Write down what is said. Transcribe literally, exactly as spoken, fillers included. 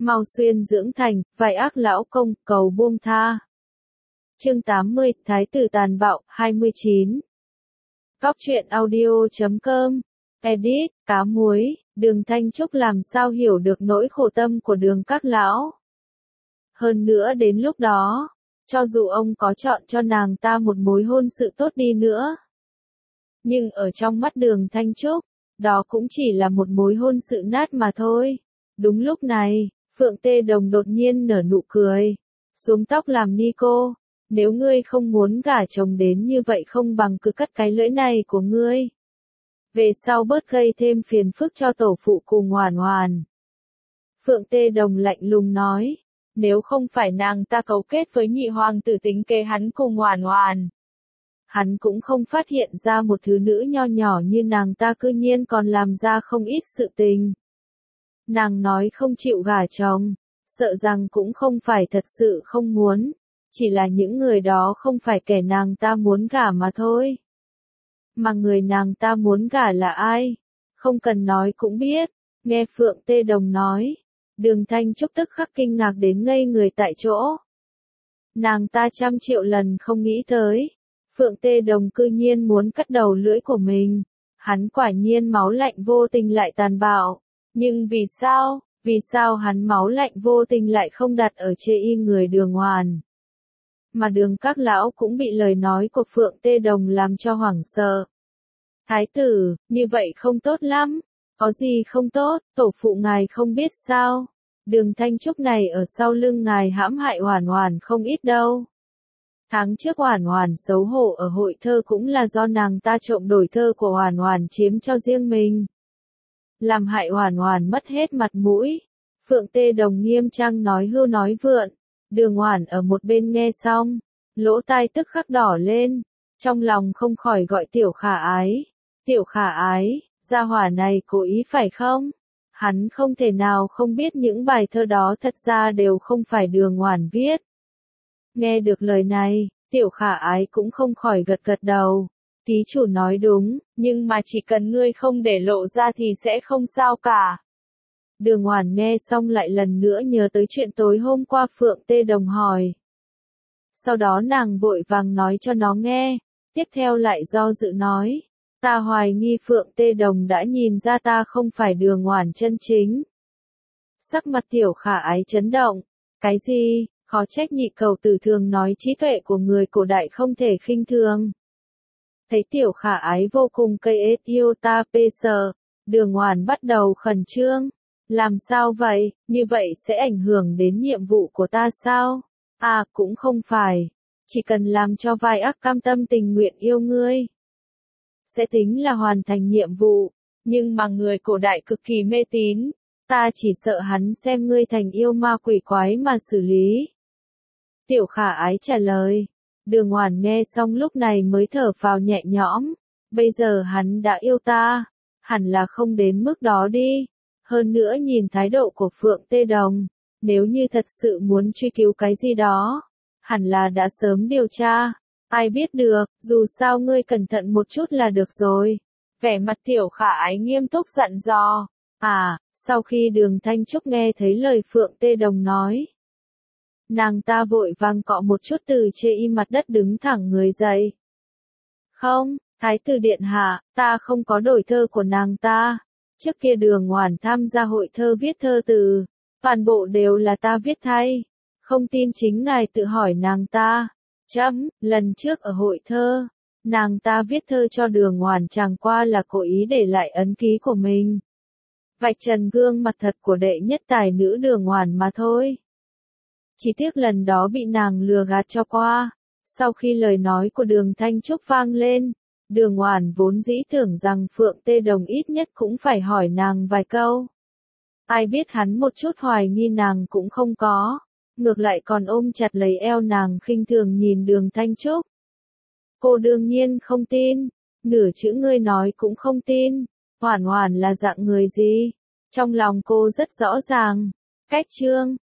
mau xuyên dưỡng thành, vài ác lão công, cầu buông tha. Chương tám mươi, Thái tử tàn bạo, hai mươi chín. Góc truyện audio chấm com. Edit, cá muối, Đường Thanh Trúc làm sao hiểu được nỗi khổ tâm của Đường các lão. Hơn nữa đến lúc đó, cho dù ông có chọn cho nàng ta một mối hôn sự tốt đi nữa, nhưng ở trong mắt Đường Thanh Trúc, đó cũng chỉ là một mối hôn sự nát mà thôi. Đúng lúc này, Phượng Tê Đồng đột nhiên nở nụ cười. Xuống tóc làm ni cô, nếu ngươi không muốn gả chồng đến như vậy không bằng cứ cắt cái lưỡi này của ngươi. Về sau bớt gây thêm phiền phức cho tổ phụ cùng Hoàn Hoàn. Phượng Tê Đồng lạnh lùng nói, nếu không phải nàng ta cấu kết với nhị hoàng tử tính kế hắn cùng Hoàn Hoàn, hắn cũng không phát hiện ra một thứ nữ nho nhỏ như nàng ta cư nhiên còn làm ra không ít sự tình. Nàng nói không chịu gả chồng, sợ rằng cũng không phải thật sự không muốn, chỉ là những người đó không phải kẻ nàng ta muốn gả mà thôi. Mà người nàng ta muốn gả là ai? Không cần nói cũng biết. Nghe Phượng Tê Đồng nói, Đường Thanh Trúc tức khắc kinh ngạc đến ngây người tại chỗ. Nàng ta trăm triệu lần không nghĩ tới, Phượng Tê Đồng cư nhiên muốn cắt đầu lưỡi của mình. Hắn quả nhiên máu lạnh vô tình lại tàn bạo. Nhưng vì sao, vì sao hắn máu lạnh vô tình lại không đặt ở chê y người Đường Hoàn? Mà Đường các lão cũng bị lời nói của Phượng Tê Đồng làm cho hoảng sợ. Thái tử, như vậy không tốt lắm. Có gì không tốt, tổ phụ ngài không biết sao? Đường Thanh Trúc này ở sau lưng ngài hãm hại Hoàn Hoàn không ít đâu. Tháng trước Hoàn Hoàn xấu hổ ở hội thơ cũng là do nàng ta trộm đổi thơ của Hoàn Hoàn chiếm cho riêng mình. Làm hại Hoàn Hoàn mất hết mặt mũi. Phượng Tê Đồng nghiêm trang nói hưu nói vượn. Đường Hoàn ở một bên nghe xong, lỗ tai tức khắc đỏ lên, trong lòng không khỏi gọi Tiểu Khả Ái. Tiểu Khả Ái, gia hỏa này cố ý phải không? Hắn không thể nào không biết những bài thơ đó thật ra đều không phải Đường Hoàn viết. Nghe được lời này, Tiểu Khả Ái cũng không khỏi gật gật đầu. Tí chủ nói đúng, nhưng mà chỉ cần ngươi không để lộ ra thì sẽ không sao cả. Đường Hoàn nghe xong lại lần nữa nhớ tới chuyện tối hôm qua Phượng Tê Đồng hỏi. Sau đó nàng vội vàng nói cho nó nghe, tiếp theo lại do dự nói. Ta hoài nghi Phượng Tê Đồng đã nhìn ra ta không phải Đường Hoàn chân chính. Sắc mặt Tiểu Khả Ái chấn động. Cái gì, khó trách nhị cầu tử thường nói trí tuệ của người cổ đại không thể khinh thường. Thấy Tiểu Khả Ái vô cùng cây ết yêu ta pê sờ, Đường Hoàn bắt đầu khẩn trương. Làm sao vậy, như vậy sẽ ảnh hưởng đến nhiệm vụ của ta sao? À, cũng không phải. Chỉ cần làm cho vai ác cam tâm tình nguyện yêu ngươi, sẽ tính là hoàn thành nhiệm vụ. Nhưng mà người cổ đại cực kỳ mê tín, ta chỉ sợ hắn xem ngươi thành yêu ma quỷ quái mà xử lý. Tiểu Khả Ái trả lời. Đường Hoàn nghe xong lúc này mới thở phào nhẹ nhõm. Bây giờ hắn đã yêu ta, hẳn là không đến mức đó đi. Hơn nữa nhìn thái độ của Phượng Tê Đồng, nếu như thật sự muốn truy cứu cái gì đó, hẳn là đã sớm điều tra. Ai biết được, dù sao ngươi cẩn thận một chút là được rồi. Vẻ mặt Tiểu Khả Ái nghiêm túc dặn dò. À, sau khi Đường Thanh Trúc nghe thấy lời Phượng Tê Đồng nói, nàng ta vội vàng cọ một chút từ chê y mặt đất đứng thẳng người dậy. Không, Thái tử điện hạ, ta không có đổi thơ của nàng ta. Trước kia Đường Hoàn tham gia hội thơ viết thơ từ, toàn bộ đều là ta viết thay. Không tin chính ngài tự hỏi nàng ta. Chấm, lần trước ở hội thơ, nàng ta viết thơ cho Đường Hoàn chẳng qua là cố ý để lại ấn ký của mình. Vạch trần gương mặt thật của đệ nhất tài nữ Đường Hoàn mà thôi. Chỉ tiếc lần đó bị nàng lừa gạt cho qua. Sau khi lời nói của Đường Thanh Trúc vang lên, Đường Hoàn vốn dĩ tưởng rằng Phượng Tê Đồng ít nhất cũng phải hỏi nàng vài câu. Ai biết hắn một chút hoài nghi nàng cũng không có, ngược lại còn ôm chặt lấy eo nàng khinh thường nhìn Đường Thanh Trúc. Cô đương nhiên không tin, nửa chữ ngươi nói cũng không tin. Hoàn Hoàn là dạng người gì? Trong lòng cô rất rõ ràng. Cách chương